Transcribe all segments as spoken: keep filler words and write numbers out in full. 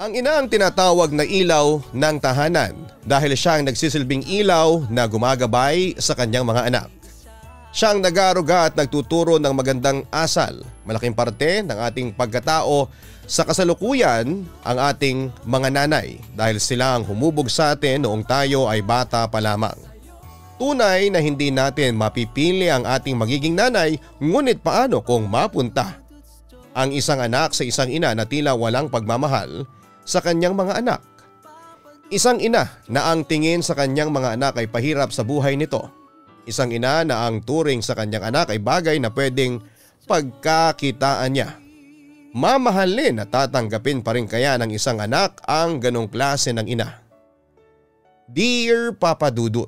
Ang ina ang tinatawag na ilaw ng tahanan dahil siya ang nagsisilbing ilaw na gumagabay sa kanyang mga anak. Siya ang nag-aaruga at nagtuturo ng magandang asal, malaking parte ng ating pagkatao sa kasalukuyan ang ating mga nanay dahil sila ang humubog sa atin noong tayo ay bata pa lamang. Tunay na hindi natin mapipili ang ating magiging nanay, ngunit paano kung mapunta ang isang anak sa isang ina na tila walang pagmamahal sa kanyang mga anak? Isang ina na ang tingin sa kanyang mga anak ay pahirap sa buhay nito. Isang ina na ang turing sa kanyang anak ay bagay na pwedeng pagkakitaan niya. Mamahalin at tatanggapin pa rin kaya ng isang anak ang ganong klase ng ina? Dear Papa Dudut,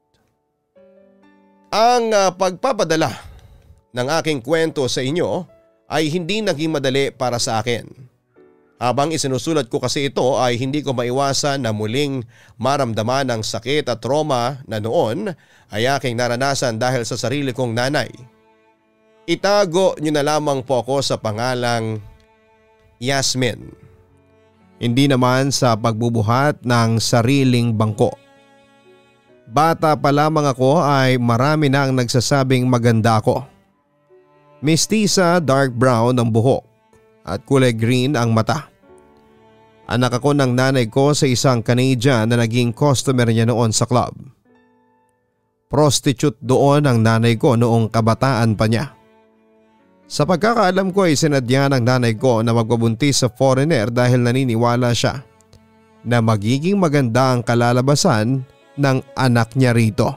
ang uh, pagpapadala ng aking kwento sa inyo ay hindi naging madali para sa akin. Habang isinusulat ko kasi ito ay hindi ko maiwasan na muling maramdaman ang sakit at trauma na noon ay aking naranasan dahil sa sarili kong nanay. Itago niyo na lamang po ako sa pangalang Yasmin. Hindi naman sa pagbubuhat ng sariling bangko. Bata pa lamang ako ay marami na ang nagsasabing maganda ako. Mestiza dark brown ang buhok at kulay green ang mata. Anak ako ng nanay ko sa isang Canadian na naging customer niya noon sa club. Prostitute doon ang nanay ko noong kabataan pa niya. Sa pagkakaalam ko ay sinadya ng nanay ko na magpabuntis sa foreigner dahil naniniwala siya na magiging maganda ang kalalabasan ng anak niya rito.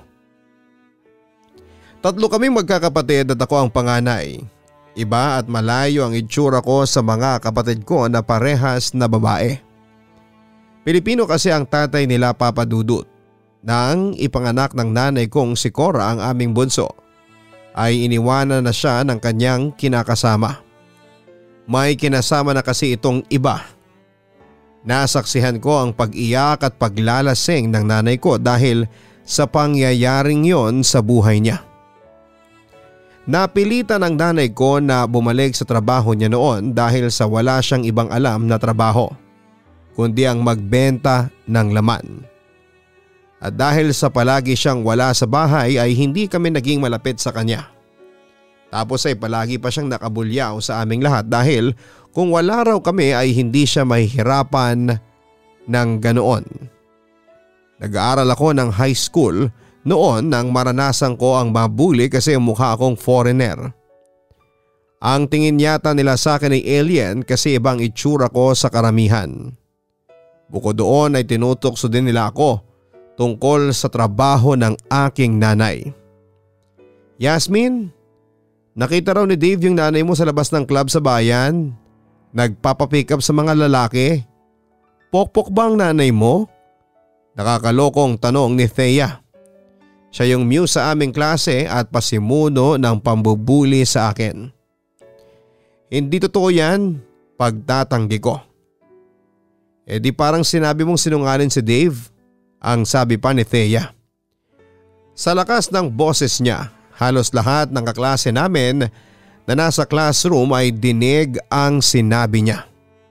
Tatlo kaming magkakapatid at ako ang panganay. Iba at malayo ang itsura ko sa mga kapatid ko na parehas na babae. Pilipino kasi ang tatay nila, Papa Dudut. Nang ipanganak ng nanay kong si Cora ang aming bunso, ay iniwanan na siya ng kanyang kinakasama. May kinasama na kasi itong iba. Nasaksihan ko ang pag-iyak at paglalasing ng nanay ko dahil sa pangyayaring yon sa buhay niya. Napilitan ng nanay ko na bumalik sa trabaho niya noon dahil sa wala siyang ibang alam na trabaho, kundi ang magbenta ng laman. At dahil sa palagi siyang wala sa bahay ay hindi kami naging malapit sa kanya. Tapos ay palagi pa siyang nakabulyaw sa aming lahat dahil kung wala raw kami ay hindi siya mahihirapan ng ganoon. Nag-aaral ako ng high school noon nang maranasan ko ang mabuli kasi mukha akong foreigner. Ang tingin yata nila sa akin ay alien kasi ibang itsura ko sa karamihan. Bukod doon ay tinutokso din nila ako tungkol sa trabaho ng aking nanay. Yasmin, nakita raw ni Dave yung nanay mo sa labas ng club sa bayan. Nagpapapick up sa mga lalaki. Pokpok ba ang nanay mo? Nakakalokong tanong ni Thea. Siya yung muse sa aming klase at pasimuno ng pambubuli sa akin. Hindi totoo yan, pagtatanggi ko. E di parang sinabi mong sinungaling si Dave, ang sabi pa ni Thea. Sa lakas ng boses niya, halos lahat ng kaklase namin na nasa classroom ay dinig ang sinabi niya.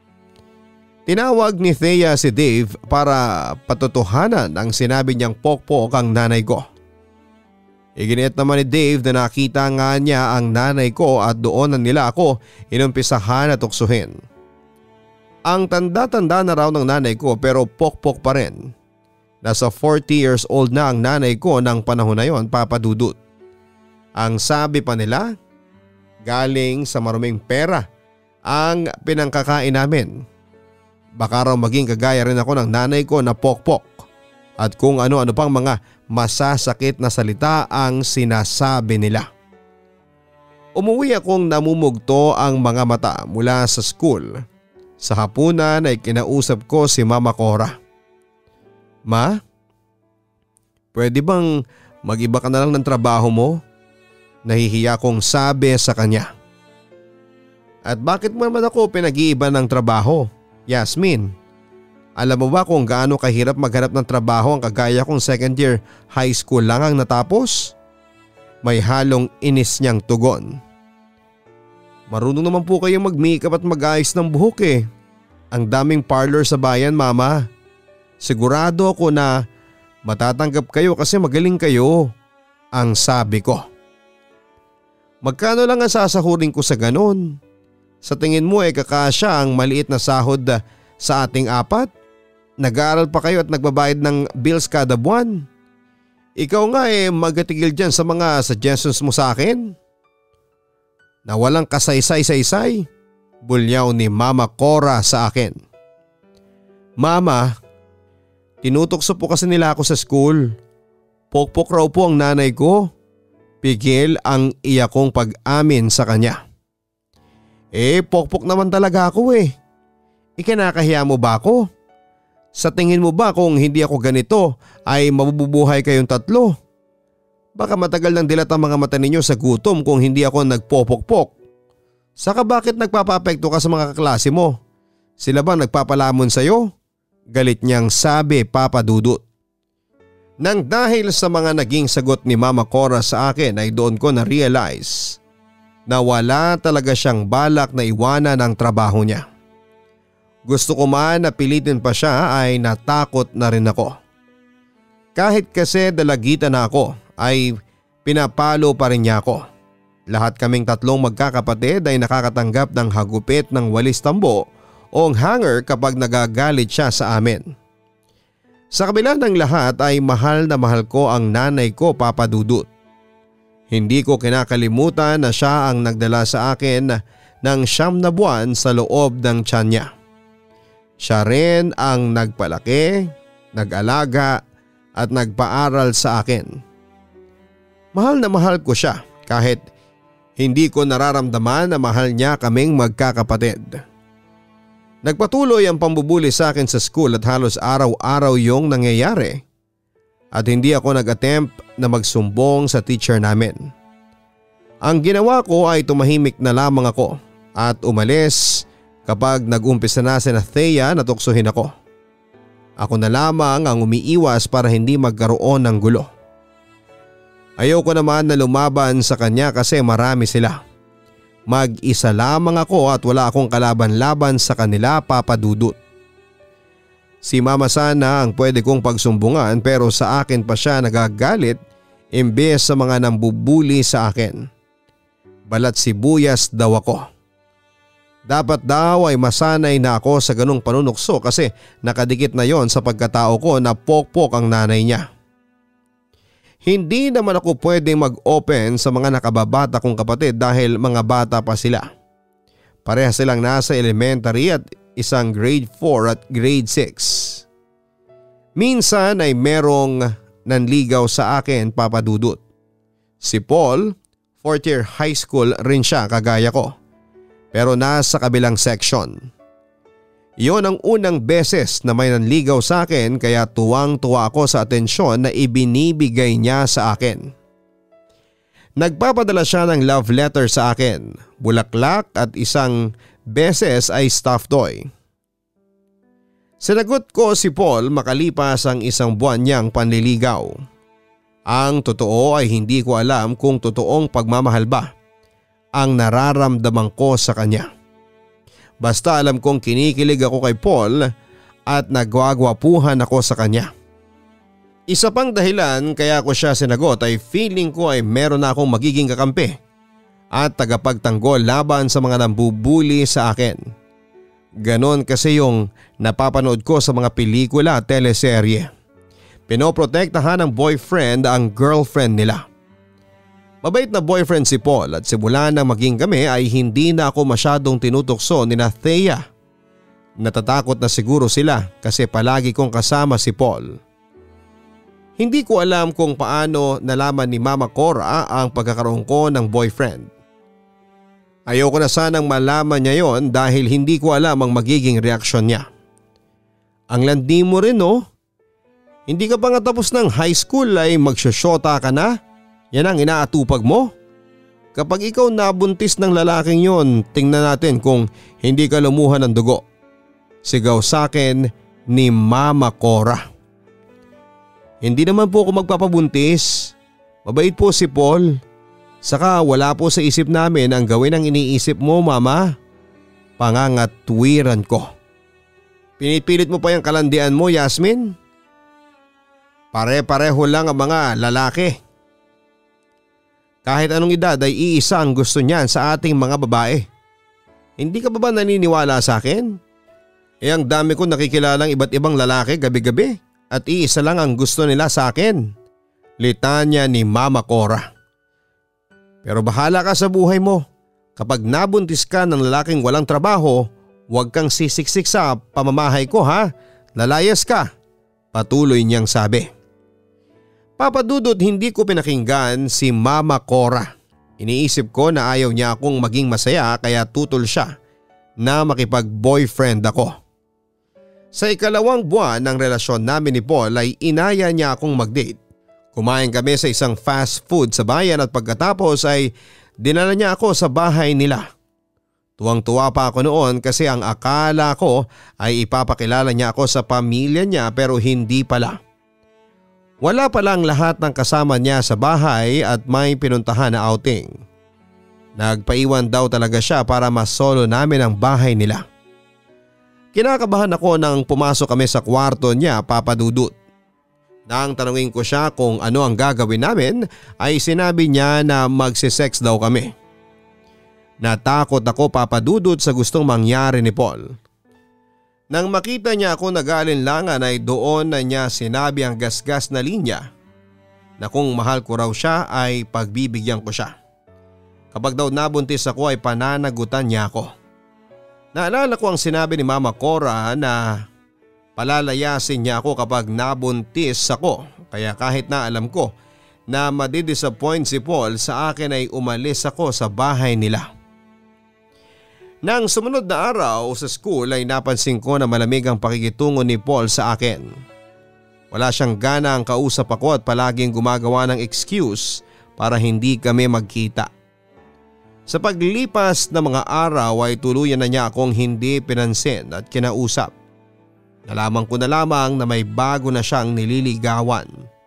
Tinawag ni Thea si Dave para patutuhanan ang sinabi niyang pokpok ang nanay ko. Iginiit naman ni Dave na nakita nga niya ang nanay ko at doon na nila ako inumpisahan at tuksuhin. Ang tanda-tanda na raw ng nanay ko pero pokpok pa rin. Nasa forty years old na ang nanay ko ng panahon na yon, Papa Dudut. Ang sabi pa nila, galing sa maruming pera ang pinangkakain namin. Baka raw maging kagaya rin ako ng nanay ko na pokpok at kung ano-ano pang mga masasakit na salita ang sinasabi nila. Umuwi akong namumugto ang mga mata mula sa school. Sa hapunan ay kinausap ko si Mama Cora. Ma, pwede bang mag-iba ka na lang ng trabaho mo? Nahihiya kong sabi sa kanya. At bakit mo naman ako pinag-iiba ng trabaho, Yasmin? Alam mo ba kung gaano kahirap maghanap ng trabaho ang kagaya kong second year high school lang ang natapos? May halong inis niyang tugon. Marunong naman po kayong mag-makeup at mag-ayos ng buhok eh. ang daming parlor sa bayan, mama. Sigurado ako na matatanggap kayo kasi magaling kayo, ang sabi ko. Magkano lang ang sasahurin ko sa ganon? Sa tingin mo ay kakasya ang maliit na sahod sa ating apat? Nag-aaral pa kayo at nagbabayad ng bills kada buwan. Ikaw nga eh magatigil dyan sa mga suggestions mo sa akin. Na walang kasaysay-saysay, bulyaw ni Mama Cora sa akin. Mama, tinutokso po kasi nila ako sa school. Pokpok raw po ang nanay ko. Pigil ang iyakong pag-amin sa kanya. Eh pokpok naman talaga ako eh. Ikinakahiya mo ba ako? Sa tingin mo ba kung hindi ako ganito ay mabubuhay kayong tatlo? Baka matagal nang dilat ang mga mata ninyo sa gutom kung hindi ako nagpopokpok. Saka bakit nagpapapekto ka sa mga kaklase mo? Sila ba nagpapalamon sa'yo? Galit niyang sabi, Papa Dudut. Nang dahil sa mga naging sagot ni Mama Cora sa akin ay doon ko na-realize na wala talaga siyang balak na iwanan ang trabaho niya. Gusto ko man na pilitin pa siya ay natakot na rin ako. Kahit kasi dalagitan na ako ay pinapalo pa rin niya ako. Lahat kaming tatlong magkakapatid ay nakakatanggap ng hagupit ng walis tambo o hanger kapag nagagalit siya sa amin. Sa kabila ng lahat ay mahal na mahal ko ang nanay ko, Papa Dudut. Hindi ko kinakalimutan na siya ang nagdala sa akin ng siyam na buwan sa loob ng tiyan niya. Siya rin ang nagpalaki, nag-alaga at nagpaaral sa akin. Mahal na mahal ko siya kahit hindi ko nararamdaman na mahal niya kaming magkakapatid. Nagpatuloy ang pambubuli sa akin sa school at halos araw-araw yung nangyayari at hindi ako nag-attempt na magsumbong sa teacher namin. Ang ginawa ko ay tumahimik na lamang ako at umalis kapag nag-umpisa na si Thea na tuksohin ako. Ako na lamang ang umiiwas para hindi magkaroon ng gulo. Ayoko naman na lumaban sa kanya kasi marami sila. Mag-isa lamang ako at wala akong kalaban-laban sa kanila, Papa Dudut. Si Mama sana ang pwede kong pagsumbungan pero sa akin pa siya nagagalit imbes sa mga nambubuli sa akin. Balat sibuyas daw ako. Dapat daw ay masanay na ako sa ganung panunukso kasi nakadikit na yon sa pagkatao ko na pokpok ang nanay niya. Hindi naman ako pwedeng mag-open sa mga nakababata kong kapatid dahil mga bata pa sila. Parehas silang nasa elementary at isang grade four at grade six. Minsan ay merong nanligaw sa akin, Papa Dudut. Si Paul, fourth year high school rin siya kagaya ko. Pero nasa kabilang section. Iyon ang unang beses na may nanligaw sa akin kaya tuwang-tuwa ako sa atensyon na ibinibigay niya sa akin. Nagpapadala siya ng love letter sa akin, bulaklak at isang beses ay stuffed toy. Sinagot ko si Paul makalipas ang isang buwan niyang panliligaw. Ang totoo ay hindi ko alam kung totoong pagmamahal ba ang nararamdaman ko sa kanya. Basta alam kong kinikilig ako kay Paul at nagwagwapuhan ako sa kanya. Isa pang dahilan kaya ko siya sinagot ay feeling ko ay meron na akong magiging kakampi at tagapagtanggol laban sa mga nambubuli sa akin. Ganon kasi yung napapanood ko sa mga pelikula at teleserye. Pinoprotektahan ng boyfriend ang girlfriend nila. Mabait na boyfriend si Paul at simula nang maging kami ay hindi na ako masyadong tinutokso ni na Thea. Natatakot na siguro sila kasi palagi kong kasama si Paul. Hindi ko alam kung paano nalaman ni Mama Cora ang pagkakaroon ko ng boyfriend. Ayoko na sanang malaman niya yon dahil hindi ko alam ang magiging reaksyon niya. Ang landi mo rin no? Hindi ka pa nga tapos ng high school ay magsosyota ka na? Yan ang inaatupag mo? Kapag ikaw nabuntis ng lalaking yon, tingnan natin kung hindi ka lumuha ng dugo. Sigaw sa akin ni Mama Cora. Hindi naman po ako magpapabuntis. Mabait po si Paul. Saka wala po sa isip namin ang gawin ang iniisip mo, Mama. Pangangatwiran ko. Pinipilit mo pa yung kalandian mo, Yasmin? Pare-pareho lang ang mga lalaki. Kahit anong edad ay iisa ang gusto niyan sa ating mga babae. Hindi ka ba ba naniniwala sa akin? Eh ang dami ko nakikilalang iba't ibang lalaki gabi-gabi at iisa lang ang gusto nila sa akin. Litanya ni Mama Cora. Pero bahala ka sa buhay mo. Kapag nabuntis ka ng lalaking walang trabaho, huwag kang sisiksik sa pamamahay ko ha. Lalayas ka. Patuloy niyang sabi. Papa Dudut, hindi ko pinakinggan si Mama Cora. Iniisip ko na ayaw niya akong maging masaya kaya tutol siya na makipag-boyfriend ako. Sa ikalawang buwan ng relasyon namin ni Paul ay inaya niya akong mag-date. Kumain kami sa isang fast food sa bayan at pagkatapos ay dinala niya ako sa bahay nila. Tuwang-tuwa pa ako noon kasi ang akala ko ay ipapakilala niya ako sa pamilya niya pero hindi pala. Wala pa lang lahat ng kasama niya sa bahay at may pinuntahan na outing. Nagpaiwan daw talaga siya para mas solo namin ang bahay nila. Kinakabahan ako nang pumasok kami sa kwarto niya, Papa Dudut. Nang tanungin ko siya kung ano ang gagawin namin ay sinabi niya na magsisex daw kami. Natakot ako, Papa Dudut, sa gustong mangyari ni Paul. Nang makita niya ako nag-aalinlangan ay doon na niya sinabi ang gasgas na linya na kung mahal ko raw siya ay pagbibigyan ko siya. Kapag daw nabuntis ako ay pananagutan niya ako. Naalala ko ang sinabi ni Mama Cora na palalayasin niya ako kapag nabuntis ako, kaya kahit na alam ko na madidisappoint si Paul sa akin ay umalis ako sa bahay nila. Nang sumunod na araw sa school ay napansin ko na malamig ang pakikitungo ni Paul sa akin. Wala siyang gana ang kausap ako at palaging gumagawa ng excuse para hindi kami magkita. Sa paglipas ng mga araw ay tuluyan na niya akong hindi pinansin at kinausap. Nalaman ko na lamang na may bago na siyang nililigawan.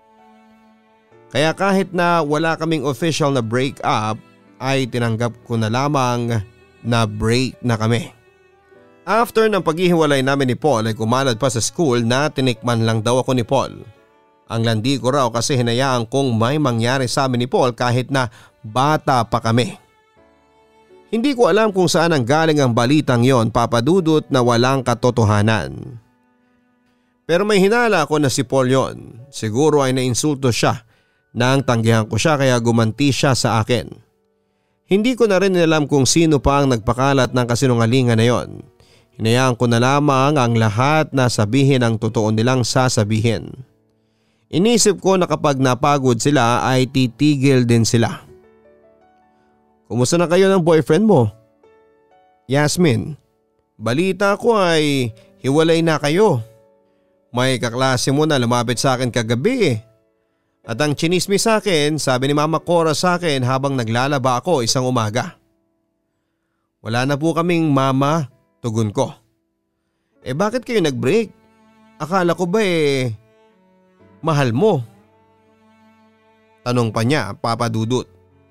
Kaya kahit na wala kaming official na break up ay tinanggap ko na lamang na break na kami. After ng paghihiwalay namin ni Paul ay kumalad pa sa school na tinikman lang daw ako ni Paul. Ang landi ko raw kasi hinayaan kong may mangyari sa amin ni Paul kahit na bata pa kami. Hindi ko alam kung saan ang galing ang balitang yon, Papa Dudut, na walang katotohanan. Pero may hinala ako na si Paul yon. Siguro ay nainsulto siya nang tanggihan ko siya kaya gumanti siya sa akin. Hindi ko na rin alam kung sino pa ang nagpakalat ng kasinungalingan na yon. Hinayaan ko na lamang ang lahat na sabihin ang totoo nilang sasabihin. Inisip ko na kapag napagod sila ay titigil din sila. Kumusta na kayo ng boyfriend mo? Yasmin, balita ko ay hiwalay na kayo. May kaklase mo na lumapit sa akin kagabi. At ang chinismis sa akin, sabi ni Mama Cora sa akin habang naglalaba ako isang umaga. Wala na po kaming mama, tugon ko. Eh bakit kayo nag-break? Akala ko ba eh mahal mo? Tanong pa niya, Papa Dudut.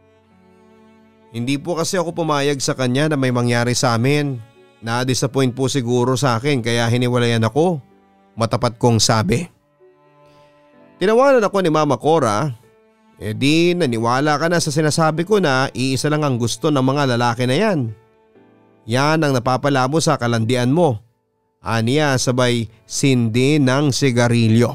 Hindi po kasi ako pumayag sa kanya na may mangyari sa amin. Na-disappoint po siguro sa akin kaya hiniwalayan ako. Matapat kong sabi. Tinawanan ako ni Mama Cora. Eh di naniwala ka na sa sinasabi ko na iisa lang ang gusto ng mga lalaki na yan. Yan ang napapala mo sa kalandian mo. Aniya sabay sindi ng sigarilyo.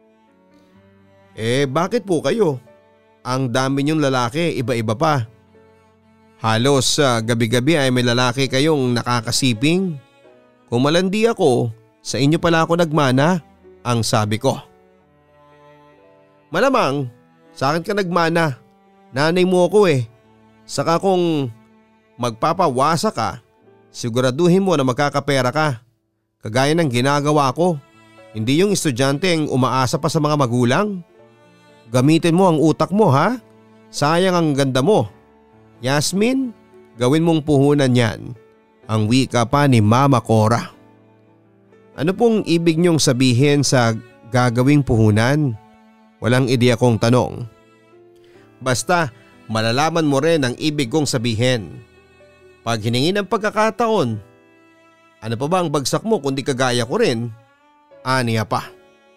Eh bakit po kayo? Ang dami niyong lalaki, iba-iba pa. Halos uh, gabi-gabi ay may lalaki kayong nakakasiping. Kung malandi ako, sa inyo pala ako nagmana, ang sabi ko. Malamang, sa akin ka nagmana. Nanay mo ako eh. Saka kung magpapawasa ka, siguraduhin mo na magkakapera ka. Kagaya ng ginagawa ko. Hindi yung estudyanteng umaasa pa sa mga magulang. Gamitin mo ang utak mo ha. Sayang ang ganda mo. Yasmin, gawin mong puhunan yan. Ang wika pa ni Mama Cora. Ano pong ibig niyong sabihin sa gagawing puhunan? Walang ideya kong tanong. Basta malalaman mo rin ang ibig kong sabihin. Pag hiningi ng pagkakataon, Ano pa ba ang bagsak mo kundi kagaya ko rin? Aniya pa.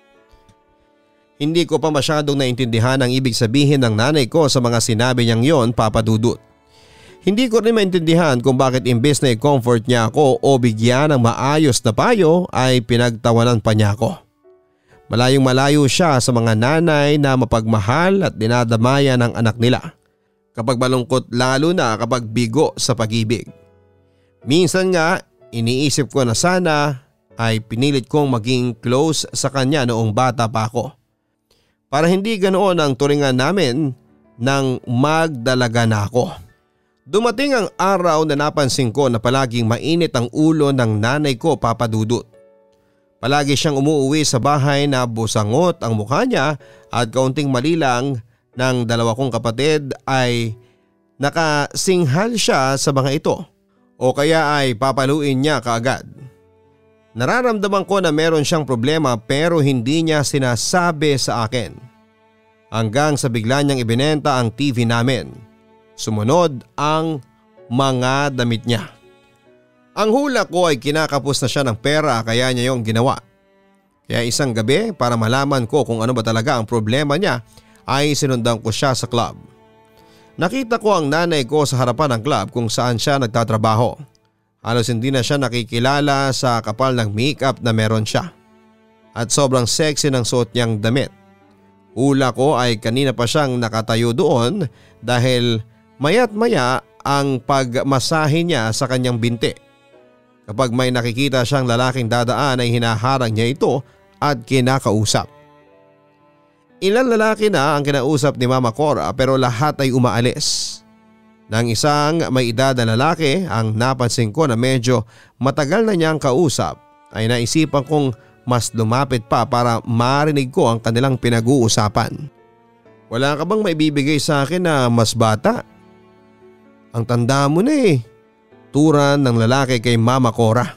Hindi ko pa masyadong naintindihan ang ibig sabihin ng nanay ko sa mga sinabi niyang yon, Papa Dudut. Hindi ko rin maintindihan kung bakit imbes na i-comfort niya ako o bigyan ng maayos na payo ay pinagtawanan pa niya ako. Malayong malayo siya sa mga nanay na mapagmahal at dinadamaya ng anak nila. Kapag malungkot lalo na kapag bigo sa pag-ibig. Minsan nga iniisip ko na sana ay pinilit kong maging close sa kanya noong bata pa ako. Para hindi ganoon ang turingan namin nang magdalaga na ako. Dumating ang araw na napansin ko na palaging mainit ang ulo ng nanay ko, Papa Dudut. Palagi siyang umuuwi sa bahay na busangot ang mukha niya at kaunting mali lang ng dalawa kong kapatid ay nakasinghal siya sa mga ito o kaya ay papaluin niya kaagad. Nararamdaman ko na meron siyang problema pero hindi niya sinasabi sa akin. Hanggang sa bigla niyang ibinenta ang T V namin. Sumunod ang mga damit niya. Ang hula ko ay kinakapos na siya ng pera kaya niya yung ginawa. Kaya isang gabi para malaman ko kung ano ba talaga ang problema niya ay sinundan ko siya sa club. Nakita ko ang nanay ko sa harapan ng club kung saan siya nagtatrabaho. Halos hindi na siya nakikilala sa kapal ng makeup na meron siya. At sobrang sexy ng suot niyang damit. Hula ko ay kanina pa siyang nakatayo doon dahil maya't maya ang pagmasahe niya sa kanyang binti. Kapag may nakikita siyang lalaking dadaan ay hinaharang niya ito at kinakausap. Ilan lalaki na ang kinausap ni Mama Cora pero lahat ay umaalis. Nang isang may edad na lalaki ang napansin ko na medyo matagal na niyang kausap ay naisipan kong mas lumapit pa para marinig ko ang kanilang pinag-uusapan. Wala ka bang maibibigay sa akin na mas bata? Ang tanda mo na eh. Turan ng lalaki kay Mama Cora.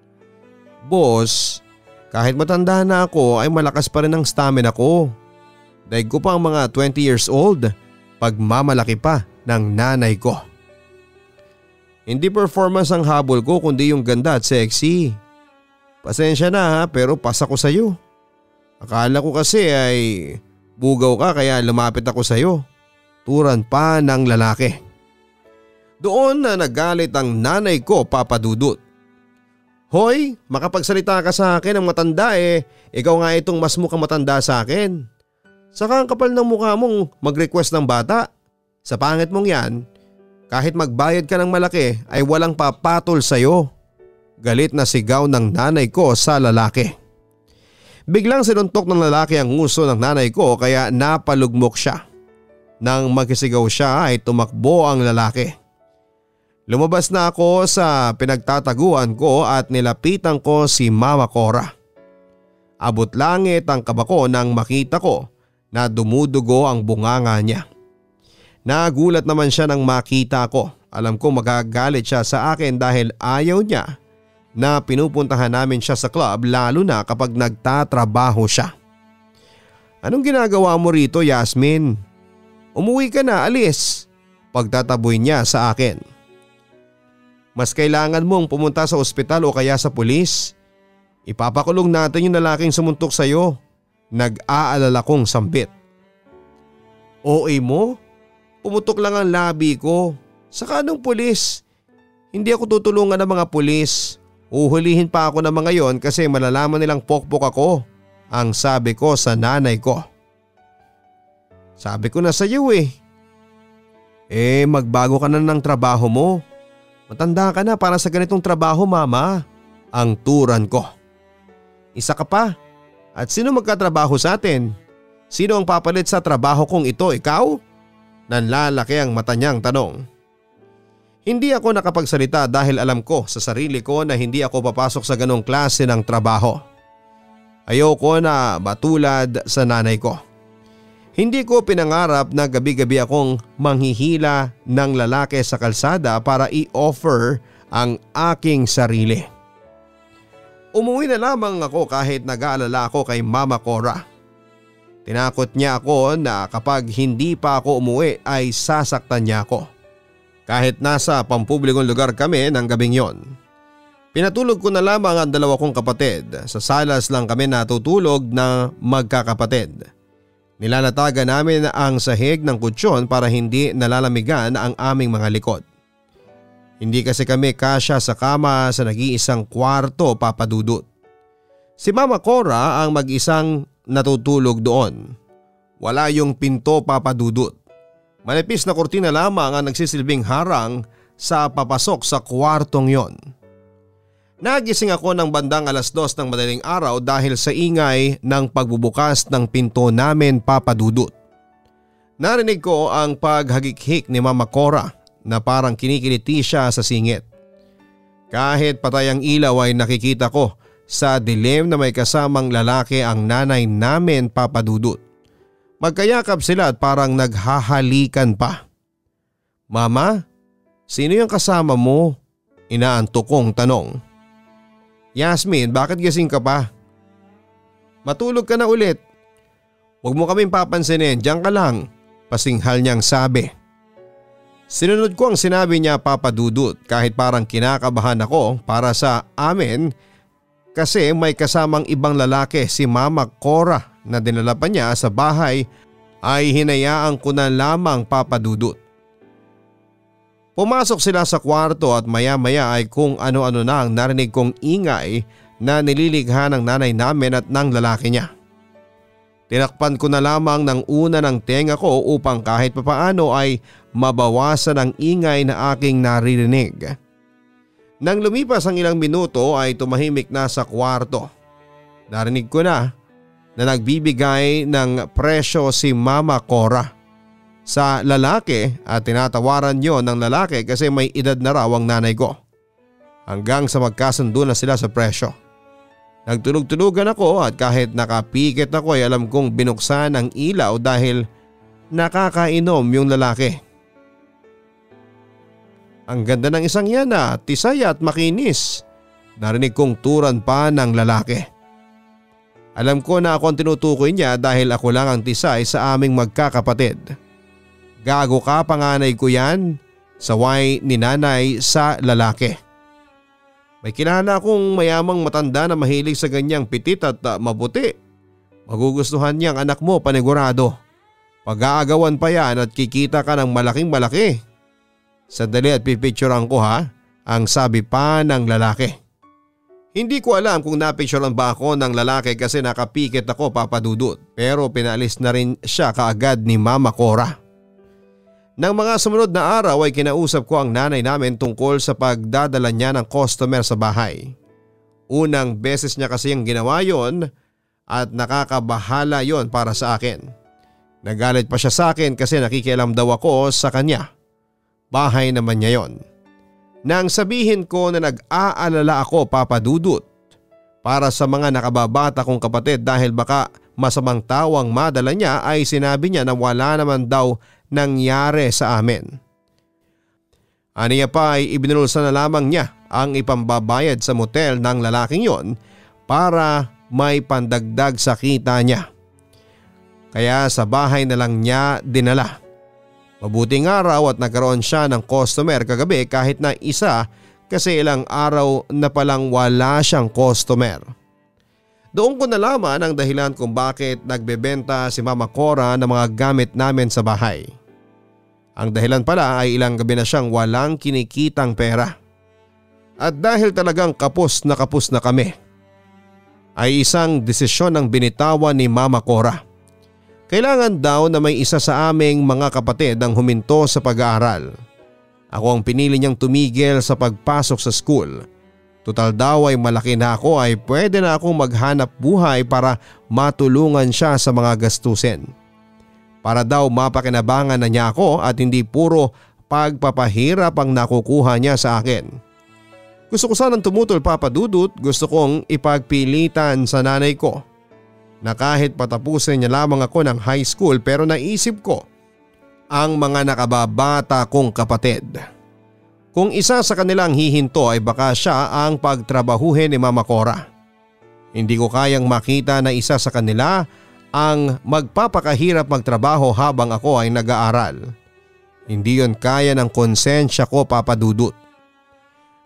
Boss, kahit matanda na ako ay malakas pa rin ang stamina ko. Daig ko pa ang mga twenty years old pag mamalaki pa ng nanay ko. Hindi performance ang habol ko kundi yung ganda at sexy. Pasensya na ha pero pasa ko sa'yo. Akala ko kasi ay bugaw ka kaya lumapit ako sa'yo. Turan pa ng lalaki. Doon na nagalit ang nanay ko, Papa Dudut. Hoy, makapagsalita ka sa akin ng matanda eh. Ikaw nga itong mas mukhang matanda sa akin. Saka ang kapal ng mukha mong mag-request ng bata. Sa pangit mong yan, kahit magbayad ka ng malaki ay walang papatol sa'yo. Galit na sigaw ng nanay ko sa lalaki. Biglang sinuntok ng lalaki ang nguso ng nanay ko kaya napalugmok siya. Nang magsigaw siya ay tumakbo ang lalaki. Lumabas na ako sa pinagtataguan ko at nilapitan ko si Mama Cora. Abot langit ang kaba ko nang makita ko na dumudugo ang bunganga niya. Nagulat naman siya nang makita ko. Alam ko magagalit siya sa akin dahil ayaw niya na pinupuntahan namin siya sa club lalo na kapag nagtatrabaho siya. Anong ginagawa mo rito, Yasmin? Umuwi ka na, alis. Pagtataboy niya sa akin. Mas kailangan mong pumunta sa ospital o kaya sa pulis. Ipapakulong natin yung lalaking sumuntok sa'yo. Nag-aalala kong sambit. O A mo? Pumutok lang ang labi ko. Saka anong pulis? Hindi ako tutulungan ng mga pulis. Uhulihin pa ako ng mga yon kasi malalaman nilang pokpok ako. Ang sabi ko sa nanay ko. Sabi ko na sa iyo eh. Eh magbago ka na ng trabaho mo. Matanda ka na para sa ganitong trabaho, Mama. Ang turan ko. Isa ka pa. At sino magkatrabaho sa atin? Sino ang papalit sa trabaho kong ito, ikaw? Nanlalaki ang mata niyang tanong. Hindi ako nakapagsalita dahil alam ko sa sarili ko na hindi ako papasok sa ganong klase ng trabaho. Ayoko na matulad sa nanay ko. Hindi ko pinangarap na gabi-gabi akong manghihila ng lalaki sa kalsada para i-offer ang aking sarili. Umuwi na lamang ako kahit nag-aalala ako kay Mama Cora. Tinakot niya ako na kapag hindi pa ako umuwi ay sasaktan niya ako. Kahit nasa pampublikong lugar kami ng gabing yon. Pinatulog ko na lamang ang dalawa kong kapatid. Sa salas lang kami natutulog na magkakapatid. Nilalatagan namin ang sahig ng kutsyon para hindi nalalamigan ang aming mga likod. Hindi kasi kami kasya sa kama sa nag-iisang kwarto, Papa Dudut. Si Mama Cora ang mag-isang natutulog doon. Wala yung pinto, Papa Dudut. Manipis na kurtina lamang ang nagsisilbing harang sa papasok sa kwartong yon. Nagising ako ng bandang alas dos ng madaling araw dahil sa ingay ng pagbubukas ng pinto namin, Papa Dudut. Narinig ko ang paghagikhik ni Mama Cora na parang kinikiliti siya sa singit. Kahit patay ang ilaw ay nakikita ko sa dilim na may kasamang lalaki ang nanay namin, Papa Dudut. Magkayakap sila at parang naghahalikan pa. Mama, sino yung kasama mo? Inaantok kong tanong. Yasmin, bakit gising ka pa? Matulog ka na ulit. Huwag mo kaming papansinin, diyan ka lang, pasinghal niyang sabi. Sinunod ko ang sinabi niya, Papa Dudut, kahit parang kinakabahan ako para sa amin kasi may kasamang ibang lalaki, si Mama Cora, na dinala pa niya sa bahay ay hinayaan ko na lamang, Papa Dudut. Pumasok sila sa kwarto at maya-maya ay kung ano-ano na ang narinig kong ingay na nililigha ng nanay namin at ng lalaki niya. Tinakpan ko na lamang ng una ng tenga ko upang kahit papaano ay mabawasan ang ingay na aking naririnig. Nang lumipas ang ilang minuto ay tumahimik na sa kwarto. Narinig ko na na nagbibigay ng presyo si Mama Cora sa lalaki at tinatawaran yon ng lalaki kasi may edad na raw ang nanay ko. Hanggang sa magkasundo na sila sa presyo. Nagtulog-tulugan ako at kahit nakapikit ako ay alam kong binuksan ang ilaw dahil nakakainom yung lalaki. Ang ganda ng isang yan na tisaya at makinis. Narinig kong turan pa ng lalaki. Alam ko na ako ang tinutukoy niya dahil ako lang ang tisay sa aming magkakapatid. Gago ka, panganay ko yan, saway ni nanay sa lalaki. May kilala akong mayamang matanda na mahilig sa ganyang pitit at uh, mabuti. Magugustuhan niyang anak mo, panigurado. Pag-aagawan pa yan at kikita ka ng malaking malaki. Sandali at pipicturean ko ha, ang sabi pa ng lalaki. Hindi ko alam kung napicturean ba ako ng lalaki kasi nakapikit ako, Papa Dudut, pero pinalis na rin siya kaagad ni Mama Cora. Nang mga sumunod na araw ay kinausap ko ang nanay namin tungkol sa pagdadala niya ng customer sa bahay. Unang beses niya kasi yung ginawa yon at nakakabahala yon para sa akin. Nagalit pa siya sa akin kasi nakikialam daw ako sa kanya. Bahay naman niya yon. Nang sabihin ko na nag-aalala ako, Papa Dudut, para sa mga nakababata kong kapatid dahil baka masamang tawang madala niya ay sinabi niya na wala naman daw nangyari sa amin. Aniya pa ay ibinulsa na lamang niya ang ipambabayad sa motel ng lalaking yon para may pandagdag sa kita niya. Kaya sa bahay na lang niya dinala. Mabuting araw at nagkaroon siya ng customer kagabi kahit na isa kasi ilang araw na palang wala siyang customer. Doon ko nalaman ang dahilan kung bakit nagbebenta si Mama Cora ng mga gamit namin sa bahay. Ang dahilan pala ay ilang gabi na siyang walang kinikitang pera. At dahil talagang kapos na kapos na kami, ay isang desisyon ang binitawan ni Mama Cora. Kailangan daw na may isa sa aming mga kapatid ang huminto sa pag-aaral. Ako ang pinili niyang tumigil sa pagpasok sa school. Total daw ay malaki na ako ay pwede na akong maghanap buhay para matulungan siya sa mga gastusin. Para daw mapakinabangan na niya ako at hindi puro pagpapahirap ang nakukuha niya sa akin. Gusto ko sanang tumutol, Papa Dudut, gusto kong ipagpilitan sa nanay ko na kahit patapusin niya lamang ako ng high school pero naisip ko ang mga nakababata kong kapatid. Kung isa sa kanilang hihinto ay baka siya ang pagtrabahuhin ni Mama Cora. Hindi ko kayang makita na isa sa kanila ang magpapakahirap magtrabaho habang ako ay nag-aaral. Hindi yon kaya ng konsensya ko, Papa Dudut.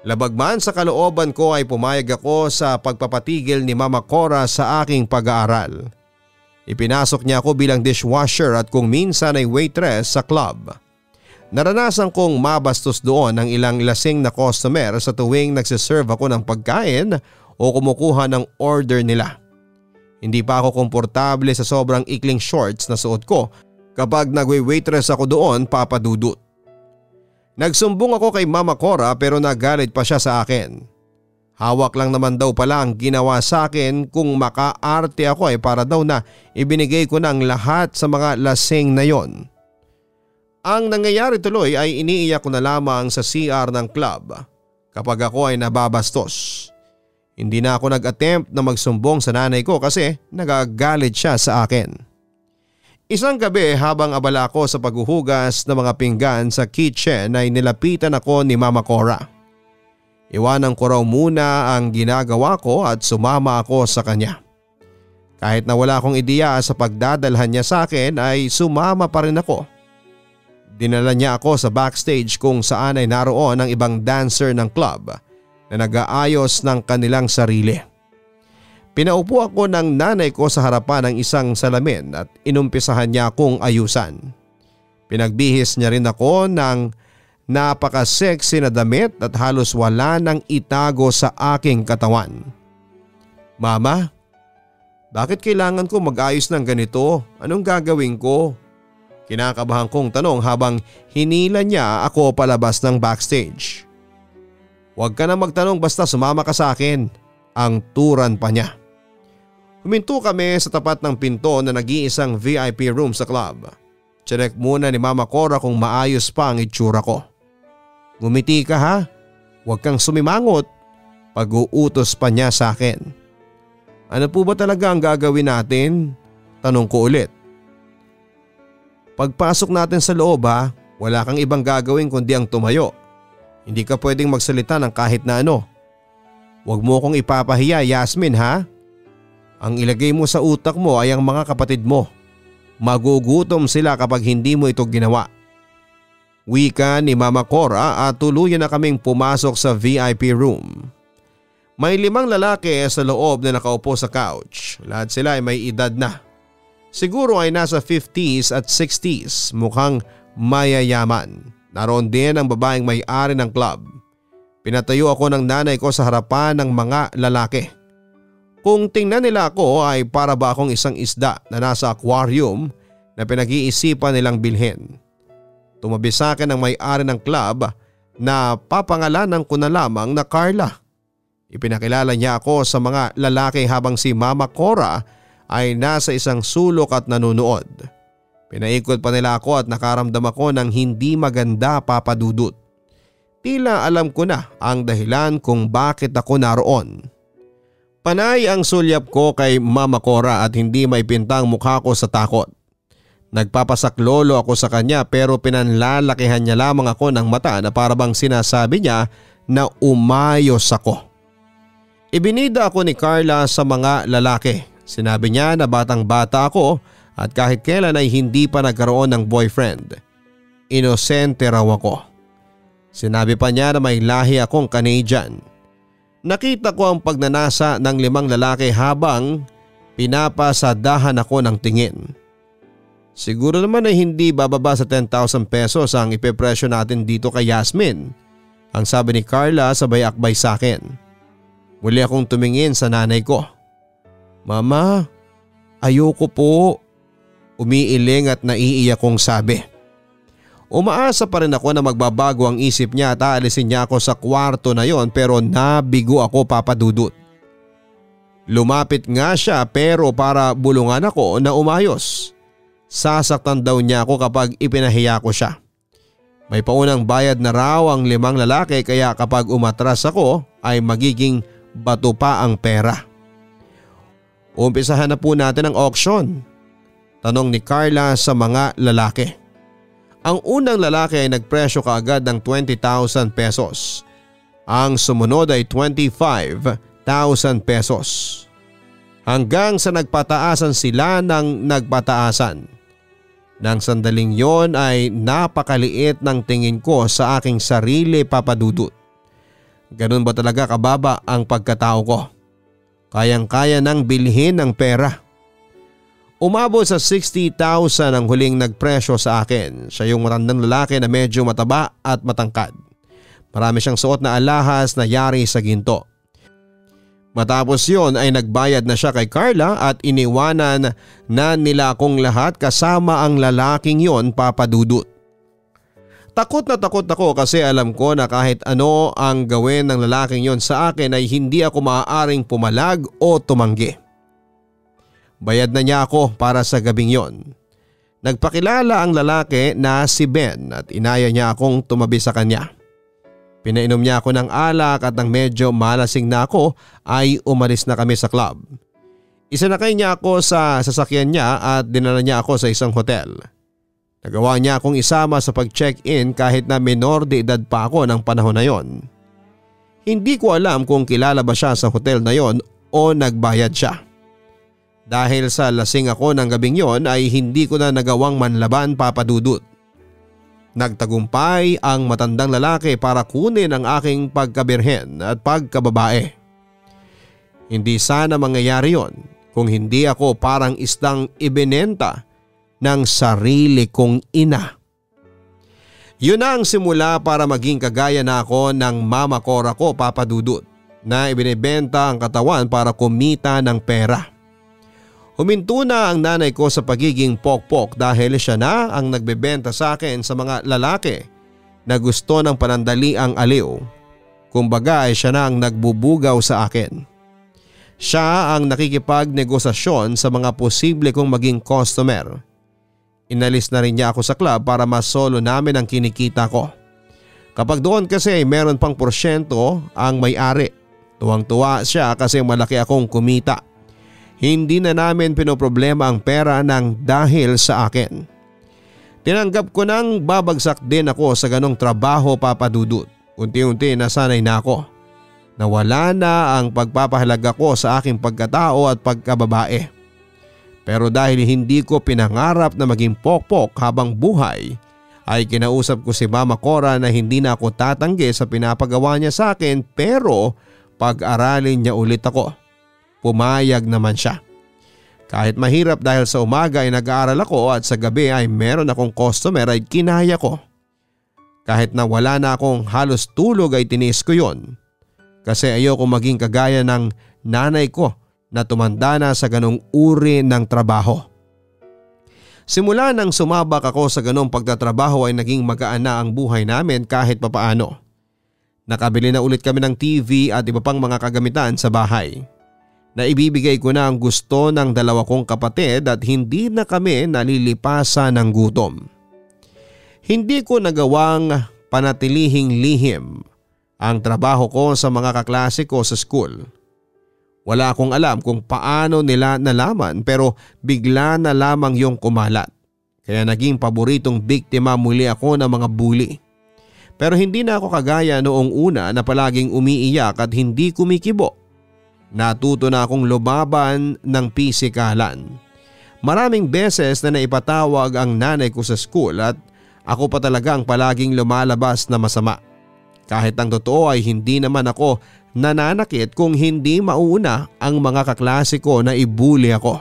Labag man sa kalooban ko ay pumayag ako sa pagpapatigil ni Mama Cora sa aking pag-aaral. Ipinasok niya ako bilang dishwasher at kung minsan ay waitress sa club. Naranasan kong mabastos doon ng ilang lasing na customer sa tuwing nagsiserve ako ng pagkain o kumukuha ng order nila. Hindi pa ako komportable sa sobrang ikling shorts na suot ko kapag nagwe-waitress ako doon, Papa Dudut. Nagsumbong ako kay Mama Cora pero nagalit pa siya sa akin. Hawak lang naman daw pala ang ginawa sa akin, kung makaarte ako ay para daw na ibinigay ko ng lahat sa mga lasing na yon. Ang nangyayari tuloy ay iniiyak ko na lamang sa C R ng club kapag ako ay nababastos. Hindi na ako nag-attempt na magsumbong sa nanay ko kasi nagagalit siya sa akin. Isang gabi habang abala ko sa paghuhugas ng mga pinggan sa kitchen ay nilapitan ako ni Mama Cora. Iwanan ko raw muna ang ginagawa ko at sumama ako sa kanya. Kahit na wala akong ideya sa pagdadalhan niya sa akin ay sumama pa rin ako. Dinala niya ako sa backstage kung saan ay naroon ang ibang dancer ng club na nag-aayos ng kanilang sarili. Pinaupo ako ng nanay ko sa harapan ng isang salamin at inumpisahan niya akong ayusan. Pinagbihis niya rin ako ng napaka-sexy na damit at halos wala nang itago sa aking katawan. Mama, bakit kailangan ko mag-ayos ng ganito? Anong gagawin ko? Kinakabahan kong tanong habang hinila niya ako palabas ng backstage. Huwag ka na magtanong, basta sumama ka sa akin. Ang turan pa niya. Huminto kami sa tapat ng pinto na nag-iisang V I P room sa club. Check muna ni Mama Cora kung maayos pa ang itsura ko. Ngumiti ka ha? Huwag kang sumimangot. Pag-uutos pa niya sa akin. Ano po ba talaga ang gagawin natin? Tanong ko ulit. Pagpasok natin sa loob ha, wala kang ibang gagawin kundi ang tumayo. Hindi ka pwedeng magsalita ng kahit na ano. Huwag mo kong ipapahiya, Yasmin ha? Ang ilagay mo sa utak mo ay ang mga kapatid mo. Magugutom sila kapag hindi mo ito ginawa. Wika ni Mama Cora at tuluyan na kaming pumasok sa V I P room. May limang lalaki sa loob na nakaupo sa couch. Lahat sila ay may edad na. Siguro ay nasa fifties at sixties, mukhang mayayaman. Naroon din ang babaeng may-ari ng club. Pinatayo ako ng nanay ko sa harapan ng mga lalaki. Kung tingnan nila ako ay para ba akong isang isda na nasa aquarium na pinag-iisipan nilang bilhin. Tumabi sa akin ang may-ari ng club na papangalanan ko na lamang na Carla. Ipinakilala niya ako sa mga lalaki habang si Mama Cora ay nasa isang sulok at nanunood. Pinaikot pa nila ako at nakaramdam ako ng hindi maganda, Papa Dudut. Tila alam ko na ang dahilan kung bakit ako naroon. Panay ang sulyap ko kay Mama Cora at hindi maipintang mukha ko sa takot. Nagpapasaklolo ako sa kanya pero pinanlalakihan niya lamang ako ng mata na parabang sinasabi niya na umayos ako. Ibinida ako ni Carla sa mga lalaki. Sinabi niya na batang bata ako at kahit kailan ay hindi pa nagkaroon ng boyfriend. Inosente raw ako. Sinabi pa niya na may lahi akong Canadian. Nakita ko ang pagnanasa ng limang lalaki habang pinapasadahan ako ng tingin. Siguro naman ay hindi bababa sa ten thousand pesos ang ipepresyo natin dito kay Yasmin, ang sabi ni Carla sabay akbay sa akin. Muli akong tumingin sa nanay ko. Mama, ayoko po. Umiiling at naiiyak kong sabi. Umaasa pa rin ako na magbabago ang isip niya at aalisin niya ako sa kwarto na yon pero nabigo ako, Papa Dudut. Lumapit nga siya pero para bulungan ako na umayos. Sasaktan daw niya ako kapag ipinahiya ko siya. May paunang bayad na raw ang limang lalaki kaya kapag umatras ako ay magiging bato pa ang pera. Umpisahan na po natin ang auction. Tanong ni Carla sa mga lalaki. Ang unang lalaki ay nagpresyo kaagad ng twenty thousand pesos. Ang sumunod ay twenty-five thousand pesos. Hanggang sa nagpataasan sila ng nagpataasan. Nang sandaling yon ay napakaliit ng tingin ko sa aking sarili, Papa Dudut. Ganun ba talaga kababa ang pagkatao ko? Kayang-kaya nang bilhin ng pera. Umabot sa sixty thousand ang huling nagpresyo sa akin. Siya yung matandang lalaki na medyo mataba at matangkad. Marami siyang suot na alahas na yari sa ginto. Matapos yon ay nagbayad na siya kay Carla at iniwanan na nila akong lahat kasama ang lalaking yon, Papa Dudut. Takot na takot ako kasi alam ko na kahit ano ang gawin ng lalaking yon sa akin ay hindi ako maaaring pumalag o tumanggi. Bayad na niya ako para sa gabing yon. Nagpakilala ang lalaki na si Ben at inaya niya akong tumabi sa kanya. Pinainom niya ako ng alak at nang medyo malasing na ako ay umalis na kami sa club. Isinakay niya ako sa sasakyan niya at dinala niya ako sa isang hotel. Nagawa niya akong isama sa pag-check-in kahit na menor de edad pa ako ng panahon na yon. Hindi ko alam kung kilala ba siya sa hotel na yon o nagbayad siya. Dahil sa lasing ako ng gabing yon ay hindi ko na nagawang manlaban, Papa Dudut. Nagtagumpay ang matandang lalaki para kunin ang aking pagkabirhen at pagkababae. Hindi sana mangyayari yon kung hindi ako parang isdang ibinenta ng sarili kong ina. Yun ang simula para maging kagaya na ako ng mama Cora ko, Papa Dudut, na ibinibenta ang katawan para kumita ng pera. Huminto na ang nanay ko sa pagiging pokpok dahil siya na ang nagbebenta sa akin sa mga lalaki na gusto ng panandaliang aliw. Kumbaga ay siya na ang nagbubugaw sa akin. Siya ang nakikipagnegosasyon sa mga posible kong maging customer. Inalis na rin niya ako sa club para masolo namin ang kinikita ko. Kapag doon kasi ay meron pang porsyento ang may-ari. Tuwang-tuwa siya kasi malaki akong kumita. Hindi na namin pinoproblema ang pera ng dahil sa akin. Tinanggap ko nang babagsak din ako sa ganong trabaho, Papa Dudut. Unti-unti nasanay na ako. Nawala na ang pagpapahalaga ko sa aking pagkatao at pagkababae. Pero dahil hindi ko pinangarap na maging pokpok habang buhay, ay kinausap ko si Mama Cora na hindi na ako tatanggi sa pinapagawa niya sa akin pero pag-aralin niya ulit ako. Pumayag naman siya. Kahit mahirap dahil sa umaga ay nag-aaral ako at sa gabi ay meron akong customer ay kinaya ko. Kahit na wala na akong halos tulog ay tiniis ko yon. Kasi ayoko maging kagaya ng nanay ko na tumanda na sa ganong uri ng trabaho. Simula nang sumabak ako sa ganong pagtatrabaho ay naging magaan na ang buhay namin kahit papaano. Nakabili na ulit kami ng T V at iba pang mga kagamitan sa bahay. Naibibigay ko na ang gusto ng dalawa kong kapatid at hindi na kami nalilipasan ng gutom. Hindi ko nagawang panatilihing lihim ang trabaho ko sa mga kaklase ko sa school. Wala akong alam kung paano nila nalaman pero bigla na lamang yung kumalat. Kaya naging paboritong biktima muli ako ng mga bully. Pero hindi na ako kagaya noong una na palaging umiiyak at hindi kumikibo. Natuto na akong lumaban ng pisikalan. Maraming beses na naipatawag ang nanay ko sa school at ako pa talagang palaging lumalabas na masama. Kahit ang totoo ay hindi naman ako nananakit kung hindi mauuna ang mga kaklase ko na ibuli ako.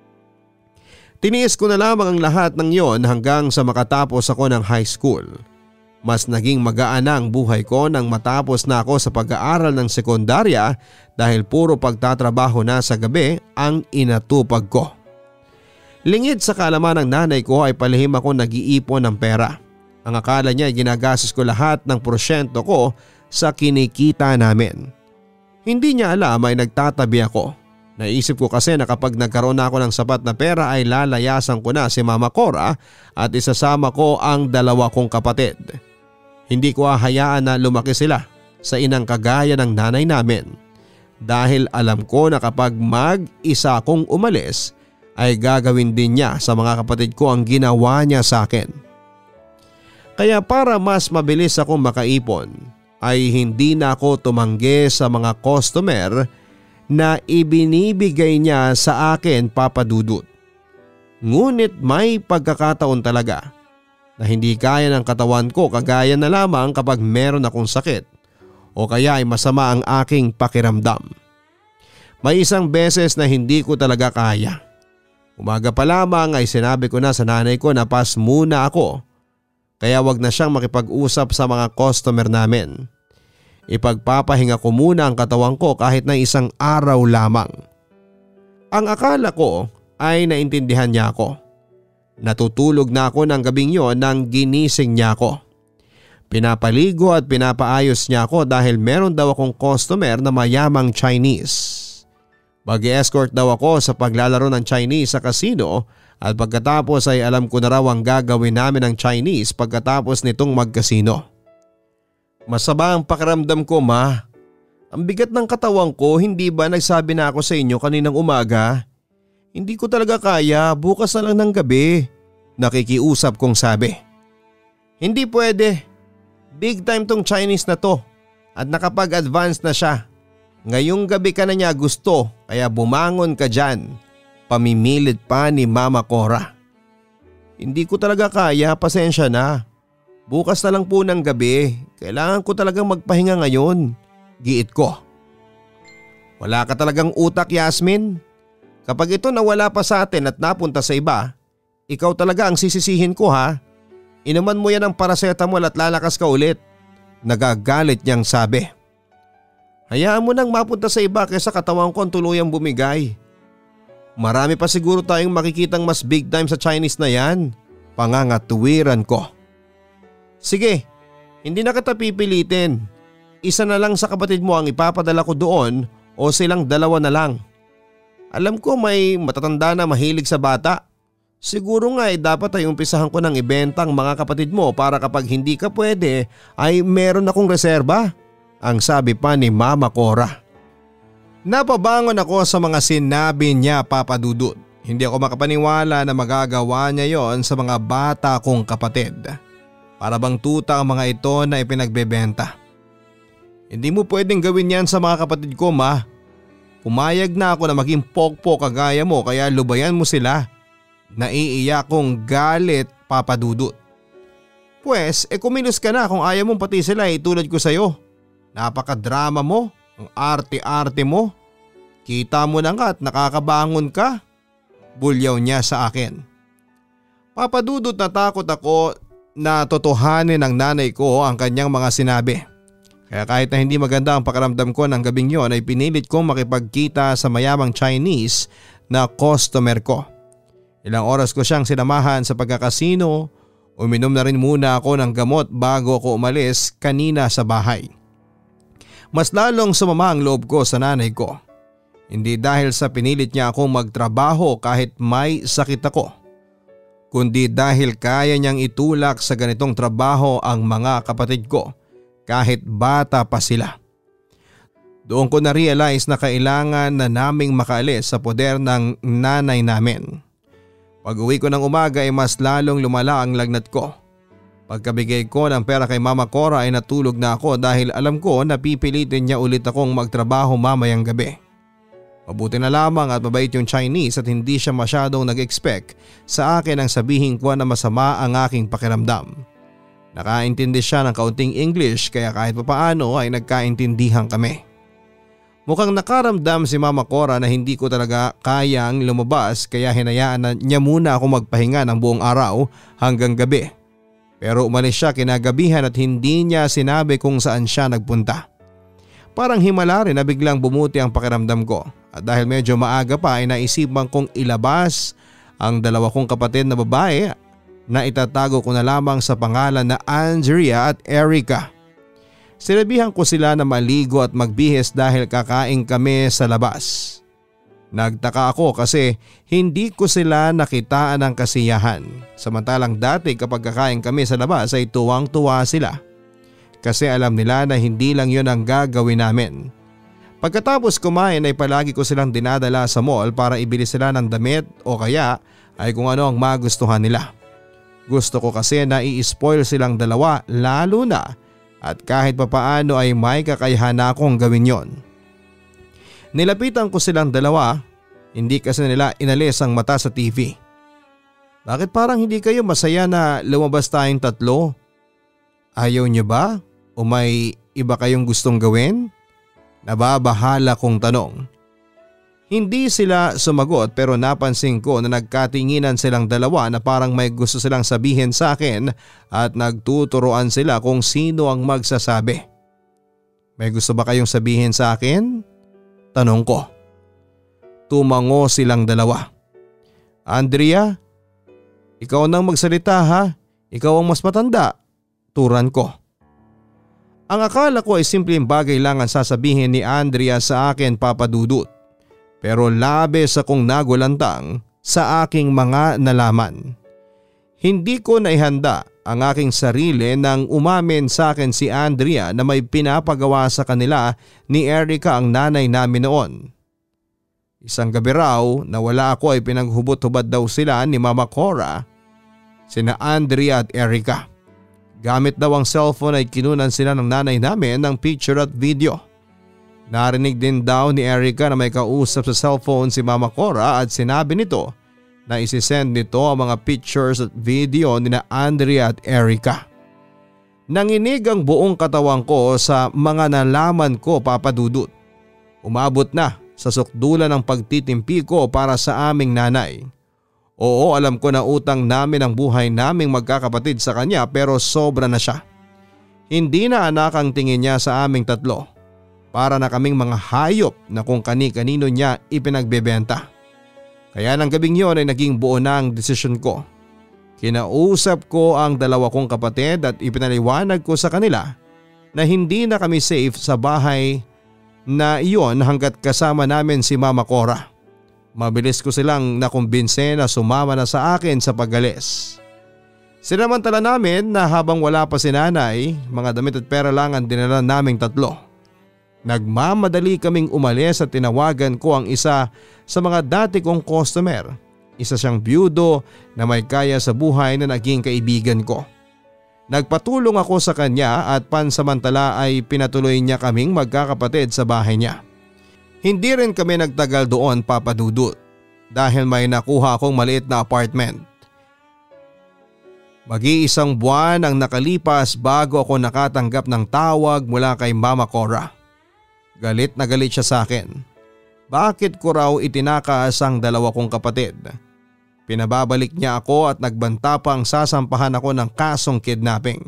Tiniis ko na lamang ang lahat ng yon hanggang sa makatapos ako ng high school. Mas naging magaan ang buhay ko nang matapos na ako sa pag-aaral ng sekundarya dahil puro pagtatrabaho na sa gabi ang inatupag ko. Lingid sa kaalaman ng nanay ko ay palihim ako nag-iipon ng pera. Ang akala niya ay ginagastos ko lahat ng porsyento ko sa kinikita namin. Hindi niya alam ay nagtatabi ako. Naisip ko kasi na kapag nagkaroon na ako ng sapat na pera ay lalayasan ko na si Mama Cora at isasama ko ang dalawa kong kapatid. Hindi ko hahayaan na lumaki sila sa inang kagaya ng nanay namin dahil alam ko na kapag mag-isa akong umalis ay gagawin din niya sa mga kapatid ko ang ginawa niya sa akin. Kaya para mas mabilis akong makaipon ay hindi na ako tumanggi sa mga customer na ibinibigay niya sa akin, Papa Dudut. Ngunit may pagkakataon talaga na hindi kaya ng katawan ko kagaya na lamang kapag meron akong sakit o kaya ay masama ang aking pakiramdam. May isang beses na hindi ko talaga kaya. Umaga pa lamang ay sinabi ko na sa nanay ko na pass muna ako, kaya wag na siyang makipag-usap sa mga customer namin. Ipagpapahinga ko muna ang katawan ko kahit na isang araw lamang. Ang akala ko ay naintindihan niya ako. Natutulog na ako ng gabing yon nang ginising niya ako. Pinapaligo at pinapaayos niya ako dahil meron daw akong customer na mayamang Chinese. Mag-escort daw ako sa paglalaro ng Chinese sa casino at pagkatapos ay alam ko na raw ang gagawin namin ng Chinese pagkatapos nitong mag-casino. Masama ang pakiramdam ko, ma. Ang bigat ng katawan ko, hindi ba nagsabi na ako sa inyo kaninang umaga? Hindi ko talaga kaya, bukas na lang ng gabi. Nakikiusap kong sabi. Hindi pwede. Big time tong Chinese na to at nakapag-advance na siya. Ngayong gabi ka na niya gusto kaya bumangon ka dyan. Pamimilit pa ni Mama Cora. Hindi ko talaga kaya, pasensya na. Bukas na lang po ng gabi, kailangan ko talagang magpahinga ngayon. Giit ko. Wala ka talagang utak, Yasmin. Kapag ito nawala pa sa atin at napunta sa iba, ikaw talaga ang sisisihin ko, ha. Inuman mo yan ng paracetamol at lalakas ka ulit. Nagagalit niyang sabi. Hayaan mo nang mapunta sa iba kaysa katawan ko ang tuluyang bumigay. Marami pa siguro tayong makikitang mas big time sa Chinese na yan. Pangangatuwiran ko. Sige, hindi na kita pipilitin. Isa na lang sa kapatid mo ang ipapadala ko doon o silang dalawa na lang. Alam ko may matatanda na mahilig sa bata. Siguro nga ay dapat ay umpisahan ko ng ibenta ang mga kapatid mo para kapag hindi ka pwede ay meron akong reserba. Ang sabi pa ni Mama Cora. Napabangon ako sa mga sinabi niya, Papa Dudut. Hindi ako makapaniwala na magagawa niya yon sa mga bata kong kapatid. Para bang tuta ang mga ito na ipinagbebenta. Hindi mo pwedeng gawin yan sa mga kapatid ko, ma. Pumayag na ako na maging pokpok kagaya mo kaya lubayan mo sila. Naiiyak kong galit, Papa Dudut. Pwes, e kumilos ka na kung ayaw mong pati sila itulad ko sa'yo. Napakadrama mo, ang arte-arte mo. Kita mo na nga at nakakabangon ka. Bulyaw niya sa akin. Papa Dudut, natakot ako na totohanin ng nanay ko ang kanyang mga sinabi. Kaya kahit na hindi maganda ang pakiramdam ko ng gabing yon ay pinilit kong makipagkita sa mayamang Chinese na customer ko. Ilang oras ko siyang sinamahan sa pagkakasino. Uminom na rin muna ako ng gamot bago ako umalis kanina sa bahay. Mas lalong sumama ang loob ko sa nanay ko. Hindi dahil sa pinilit niya akong magtrabaho kahit may sakit ako, kundi dahil kaya niyang itulak sa ganitong trabaho ang mga kapatid ko kahit bata pa sila. Doon ko na-realize na kailangan na naming makaalis sa poder ng nanay namin. Pag uwi ko ng umaga ay mas lalong lumala ang lagnat ko. Pagkabigay ko ng pera kay Mama Cora ay natulog na ako dahil alam ko na pipilitin niya ulit akong magtrabaho mamayang gabi. Mabuti na lamang at mabait yung Chinese at hindi siya masyadong nag-expect sa akin ang sabihin ko na masama ang aking pakiramdam. Nakaintindi siya ng kaunting English kaya kahit papaano ay nagkaintindihan kami. Mukhang nakaramdam si Mama Cora na hindi ko talaga kayang lumabas kaya hinayaan na niya muna ako magpahinga ng buong araw hanggang gabi. Pero umalis siya kinagabihan at hindi niya sinabi kung saan siya nagpunta. Parang himala rin na biglang bumuti ang pakiramdam ko. At dahil medyo maaga pa ay naisipan kong ilabas ang dalawa kong kapatid na babae na itatago ko na lamang sa pangalan na Andrea at Erica. Sinabihan ko sila na maligo at magbihis dahil kakain kami sa labas. Nagtaka ako kasi hindi ko sila nakitaan ng kasiyahan. Samantalang dati kapag kakain kami sa labas ay tuwang-tuwa sila. Kasi alam nila na hindi lang yun ang gagawin namin. Pagkatapos kumain ay palagi ko silang dinadala sa mall para ibili sila ng damit o kaya ay kung ano ang magustuhan nila. Gusto ko kasi na i-spoil silang dalawa lalo na at kahit papaano ay may kakayahan na akong gawin yon. Nilapitan ko silang dalawa, hindi kasi nila inalis ang mata sa T V. Bakit parang hindi kayo masaya na lumabas tayong tatlo? Ayaw niyo ba? O may iba kayong gustong gawin? Nababahala kong tanong. Hindi sila sumagot pero napansin ko na nagkatinginan silang dalawa na parang may gusto silang sabihin sa akin at nagtuturoan sila kung sino ang magsasabi. May gusto ba kayong sabihin sa akin? Tanong ko. Tumango silang dalawa. Andrea, ikaw nang magsalita ha? Ikaw ang mas matanda. Turan ko. Ang akala ko ay simpleng bagay lang ang sasabihin ni Andrea sa akin, Papa Dudut. Pero labis akong nagulantang sa aking mga nalaman. Hindi ko naihanda ang aking sarili nang umamin sa akin si Andrea na may pinapagawa sa kanila ni Erica ang nanay namin noon. Isang gabi raw na wala ako ay pinaghubot-hubad daw sila ni Mama Cora, sina Andrea at Erica. Gamit daw ang cellphone ay kinunan sila ng nanay namin ng picture at video. Narinig din daw ni Erica na may kausap sa cellphone si Mama Cora at sinabi nito na isisend nito ang mga pictures at video ni na Andrea at Erica. Nanginig ang buong katawan ko sa mga nalaman ko, Papa Dudut. Umabot na sa sukdulan ng pagtitimpi ko para sa aming nanay. Oo, alam ko na utang namin ang buhay naming magkakapatid sa kanya pero sobra na siya. Hindi na anak ang tingin niya sa aming tatlo. Para na kaming mga hayop na kung kani-kanino niya ipinagbebenta. Kaya ng gabing yon ay naging buo na ang desisyon ko. Kinausap ko ang dalawa kong kapatid at ipinaliwanag ko sa kanila na hindi na kami safe sa bahay na iyon hanggat kasama namin si Mama Cora. Mabilis ko silang nakumbinse na sumama na sa akin sa pag-alis. Sinamantala namin na habang wala pa si nanay, mga damit at pera lang ang dinala naming tatlo. Nagmamadali kaming umalis at tinawagan ko ang isa sa mga dati kong customer. Isa siyang byudo na may kaya sa buhay na naging kaibigan ko. Nagpatulong ako sa kanya at pansamantala ay pinatuloy niya kaming magkakapatid sa bahay niya. Hindi rin kami nagtagal doon, Papa Dudut, dahil may nakuha akong maliit na apartment. Mag-iisang buwan ang nakalipas bago ako nakatanggap ng tawag mula kay Mama Cora. Galit na galit siya sa akin. Bakit ko raw itinakas ang dalawa kong kapatid? Pinababalik niya ako at nagbanta pang sasampahan ako ng kasong kidnapping.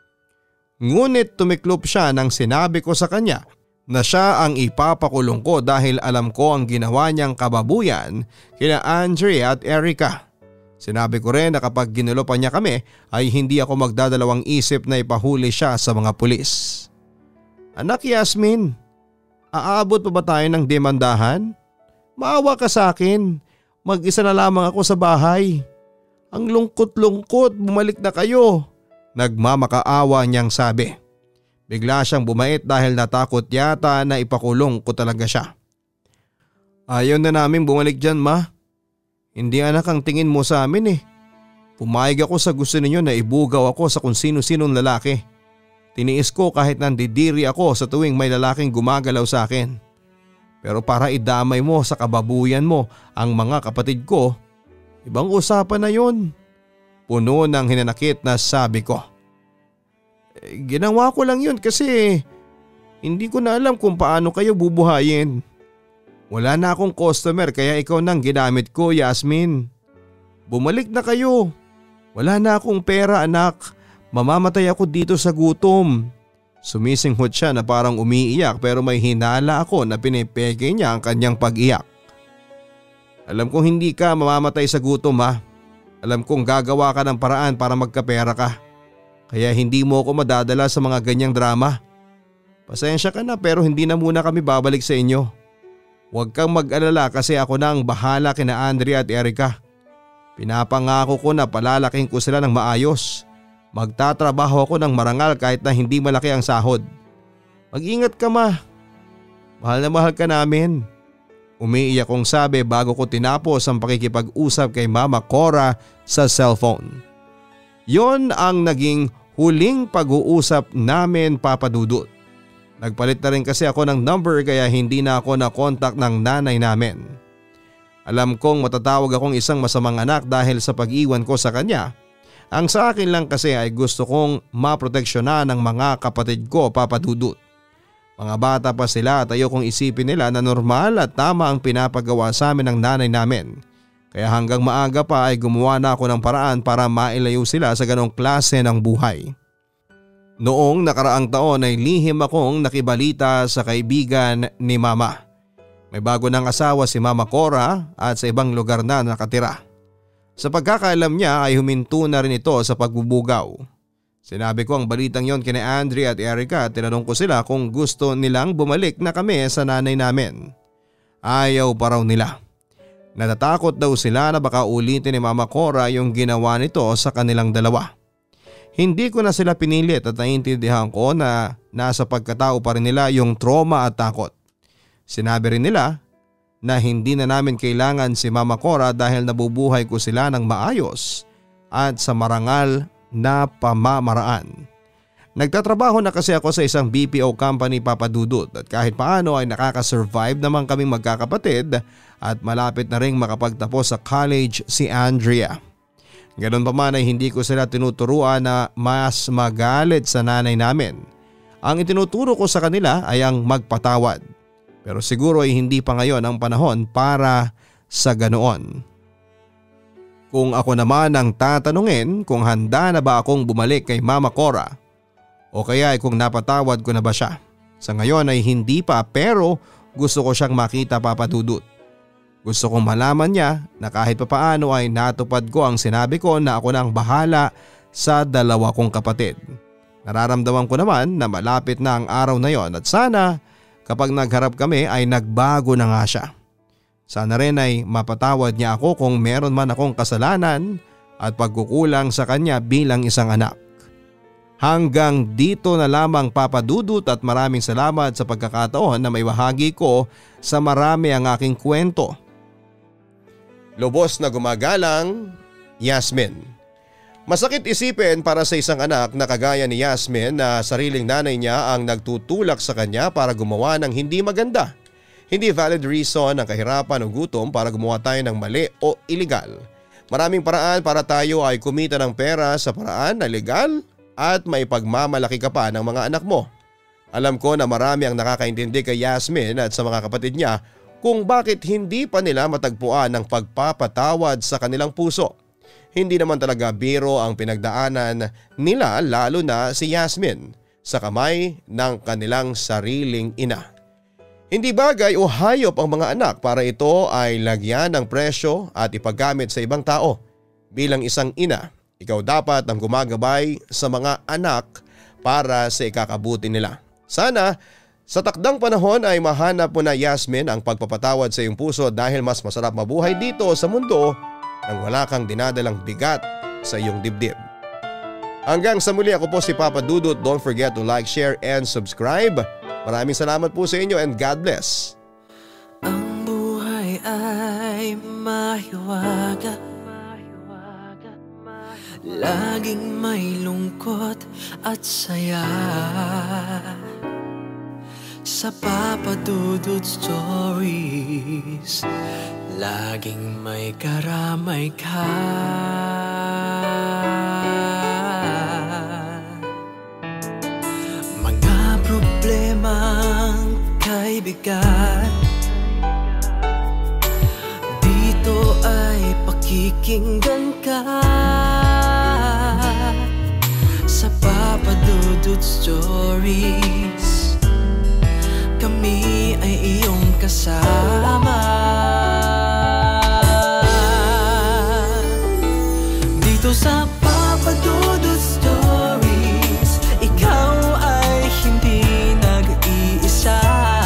Ngunit tumiklop siya nang sinabi ko sa kanya na siya ang ipapakulong ko dahil alam ko ang ginawa niyang kababuyan kina Andrea at Erica. Sinabi ko rin na kapag ginulo pa niya kami ay hindi ako magdadalawang isip na ipahuli siya sa mga pulis. Anak Yasmin, aabot pa ba tayo ng demandahan? Maawa ka sa akin, mag-isa na lamang ako sa bahay. Ang lungkot-lungkot, bumalik na kayo. Nagmamakaawa niyang sabi. Bigla siyang bumait dahil natakot yata na ipakulong ko talaga siya. Ayaw na namin bumalik dyan, Ma. Hindi anak ang tingin mo sa amin eh. Pumayag ako sa gusto ninyo na ibugaw ako sa kung sino-sinong lalaki. Tiniis ko kahit nandidiri ako sa tuwing may lalaking gumagalaw sa akin. Pero para idamay mo sa kababuyan mo ang mga kapatid ko, ibang usapan na yun. Puno ng hinanakit na sabi ko. Ginawa ko lang yun kasi hindi ko na alam kung paano kayo bubuhayin. Wala na akong customer kaya ikaw nang ginamit ko, Yasmin. Bumalik na kayo. Wala na akong pera, anak. Mamamatay ako dito sa gutom. Sumisinghot siya na parang umiiyak pero may hinala ako na pinipeke niya ang kanyang pag-iyak. Alam kong hindi ka mamamatay sa gutom, ha. Alam kong gagawa ka ng paraan para magkapera ka. Kaya hindi mo ako madadala sa mga ganyang drama. Pasensya ka na pero hindi na muna kami babalik sa inyo. Huwag kang mag-alala kasi ako na ang bahala kina Andrea at Erica. Pinapangako ko na palalaking ko sila ng maayos. Magtatrabaho ako ng marangal kahit na hindi malaki ang sahod. Mag-ingat ka, Ma. Mahal na mahal ka namin. Umiiyak kong sabi bago ko tinapos ang pakikipag-usap kay Mama Cora sa cellphone. Yon ang naging huling pag-uusap namin, Papa Dudut. Nagpalit na rin kasi ako ng number kaya hindi na ako na-contact ng nanay namin. Alam kong matatawag akong isang masamang anak dahil sa pag-iwan ko sa kanya Ang sa akin lang kasi ay gusto kong maproteksyonan ng mga kapatid ko, Papa Dudut. Mga bata pa sila at ayokong isipin nila na normal at tama ang pinapagawa sa amin ng nanay namin. Kaya hanggang maaga pa ay gumawa na ako ng paraan para mailayo sila sa ganong klase ng buhay. Noong nakaraang taon ay lihim akong nakibalita sa kaibigan ni Mama. May bago ng asawa si Mama Cora at sa ibang lugar na nakatira. Sa pagkakaalam niya ay huminto na rin ito sa pagbubugaw. Sinabi ko ang balitang yon kina Andrea at Erica at tinanong ko sila kung gusto nilang bumalik na kami sa nanay namin. Ayaw pa raw nila. Natatakot daw sila na baka ulitin ni Mama Cora yung ginawa nito sa kanilang dalawa. Hindi ko na sila pinilit at naiintindihan ko na nasa pagkatao pa rin nila yung trauma at takot. Sinabi rin nila na hindi na namin kailangan si Mama Cora dahil nabubuhay ko sila ng maayos at sa marangal na pamamaraan. Nagtatrabaho na kasi ako sa isang B P O company, Papa Dudut, at kahit paano ay nakakasurvive naman kaming magkakapatid at malapit na ring makapagtapos sa college si Andrea. Ganon pa man ay hindi ko sila tinuturuan na mas magalit sa nanay namin. Ang itinuturo ko sa kanila ay ang magpatawad. Pero siguro ay hindi pa ngayon ang panahon para sa ganoon. Kung ako naman ang tatanungin kung handa na ba akong bumalik kay Mama Cora o kaya ay kung napatawad ko na ba siya. Sa ngayon ay hindi pa pero gusto ko siyang makita, Papa Dudut. Gusto kong malaman niya na kahit papaano ay natupad ko ang sinabi ko na ako na ang bahala sa dalawa kong kapatid. Nararamdaman ko naman na malapit na ang araw na yon at sana kapag nagharap kami ay nagbago na nga siya. Sana rin ay mapatawad niya ako kung meron man akong kasalanan at pagkukulang sa kanya bilang isang anak. Hanggang dito na lamang, Papa Dudut, at maraming salamat sa pagkakataon na may bahagi ko sa marami ang aking kwento. Lubos na gumagalang, Yasmin. Masakit isipin para sa isang anak na kagaya ni Yasmin na sariling nanay niya ang nagtutulak sa kanya para gumawa ng hindi maganda. Hindi valid reason ang kahirapan o gutom para gumawa tayo ng mali o iligal. Maraming paraan para tayo ay kumita ng pera sa paraan na legal at maipagmamalaki ka pa ng mga anak mo. Alam ko na marami ang nakakaintindi kay Yasmin at sa mga kapatid niya kung bakit hindi pa nila matagpuan ang pagpapatawad sa kanilang puso. Hindi naman talaga biro ang pinagdaanan nila, lalo na si Yasmin sa kamay ng kanilang sariling ina. Hindi bagay o hayop ang mga anak para ito ay lagyan ng presyo at ipaggamit sa ibang tao. Bilang isang ina, ikaw dapat ang gumagabay sa mga anak para sa ikakabuti nila. Sana sa takdang panahon ay mahanap mo na, Yasmin, ang pagpapatawad sa iyong puso dahil mas masarap mabuhay dito sa mundo nang wala kang dinadalang bigat sa iyong dibdib. Hanggang sa muli, ako po si Papa Dudut. Don't forget to like, share and subscribe. Maraming salamat po sa inyo and God bless. Ang buhay ay mahiwaga, laging may lungkot at saya. Sa Papa Dudut Stories, laging may karamay ka. Mga problemang kaibigan, dito ay pakikinggan ka. Sa Papa Dudut Stories, kami ay iyong kasama. Dito sa Papa Dudut Stories, ikaw ay hindi nag-iisa.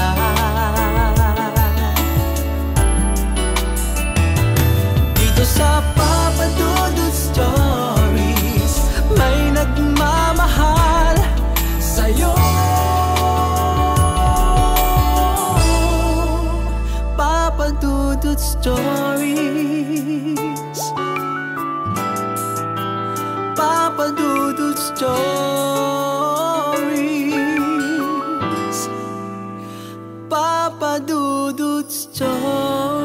Dito sa Papa Dudut Stories, may nagmamahal sa'yo. Papa Dudut Stories, Papa Dudut Stories, Papa Dudut Stories.